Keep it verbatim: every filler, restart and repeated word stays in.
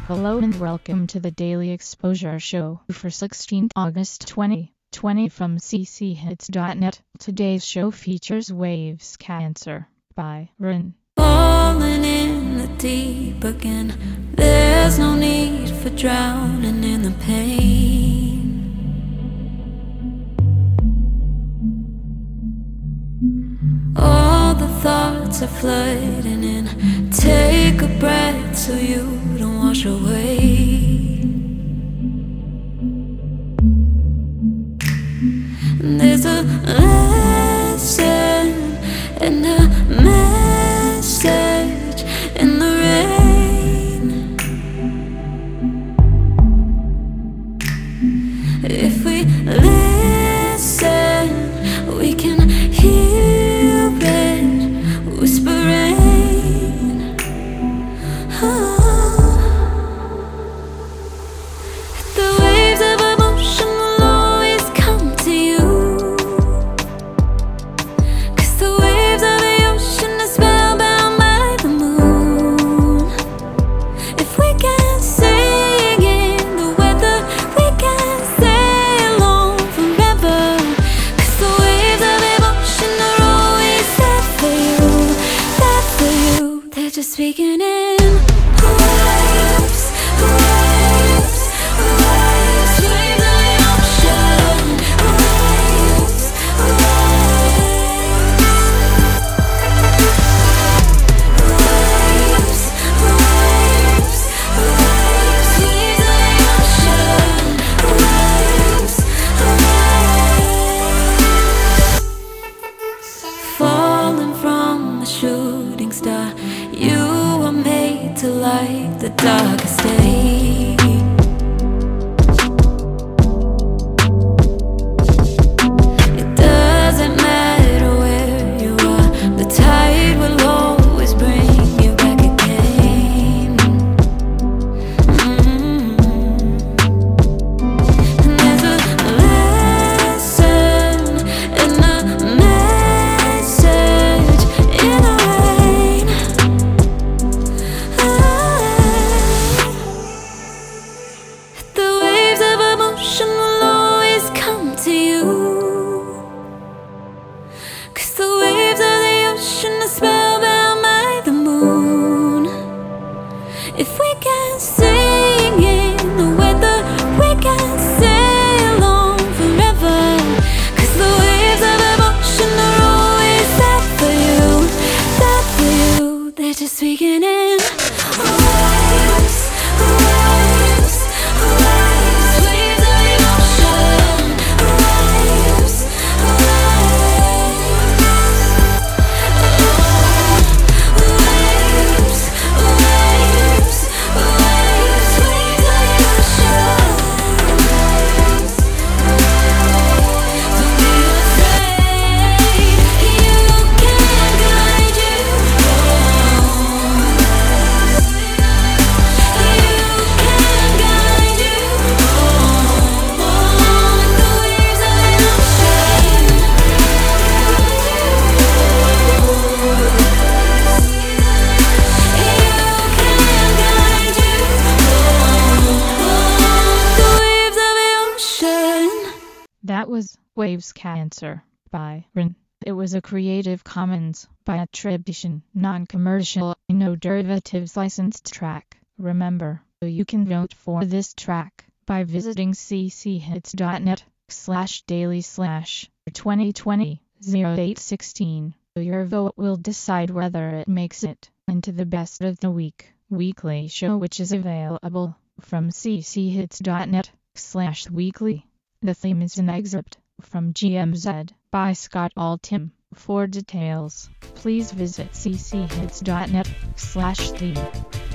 Hello and welcome to the Daily Exposure Show for sixteenth August twenty twenty from c c hits dot net. Today's show features Waves Cancer by Rin. Falling in the deep again, there's no need for drowning in the pain. All the thoughts are flooding in, take a breath so you don't wash away. There's a lesson and a message in the rain. If we listen, we can hear it whispering. Oh. The waves of emotion will always come to you, 'cause the waves of the ocean are spellbound by the moon. If we can sing in the weather, we can sail on forever, 'cause the waves of emotion are always there for you, there for you. They're just speaking in waves, waves, waves, waves of the ocean, waves, waves, waves, waves, waves of the ocean, waves, waves. Falling from a shooting star, you were made to light the darkest day. It doesn't matter where you are, the tide will always bring you back again. Mm-hmm. And there's a lesson and a message in the rain. The waves of emotion will always come to you, 'cause the waves of the ocean are spellbound by the moon. If we can sing in the weather, we can sail on forever, 'cause the waves of emotion are always there for you, there for you. They're just speaking in waves, waves, waves, waves of emotion, waves, waves, waves, waves, waves of emotion, waves. Don't be afraid, you can guide you home. You can guide you home. The waves of the ocean, you can guide you home. The waves of the ocean. That was Waves Cancer by Rin. It was a Creative Commons by attribution, non-commercial, no derivatives licensed track. Remember, you can vote for this track by visiting c c hits dot net slash daily slash twenty twenty oh eight sixteen. Your vote will decide whether it makes it into the best of the week weekly show, which is available from c c hits dot net slash weekly. The theme is an excerpt from G M Z by Scott Altham. For details, please visit c c hits dot net slash theme.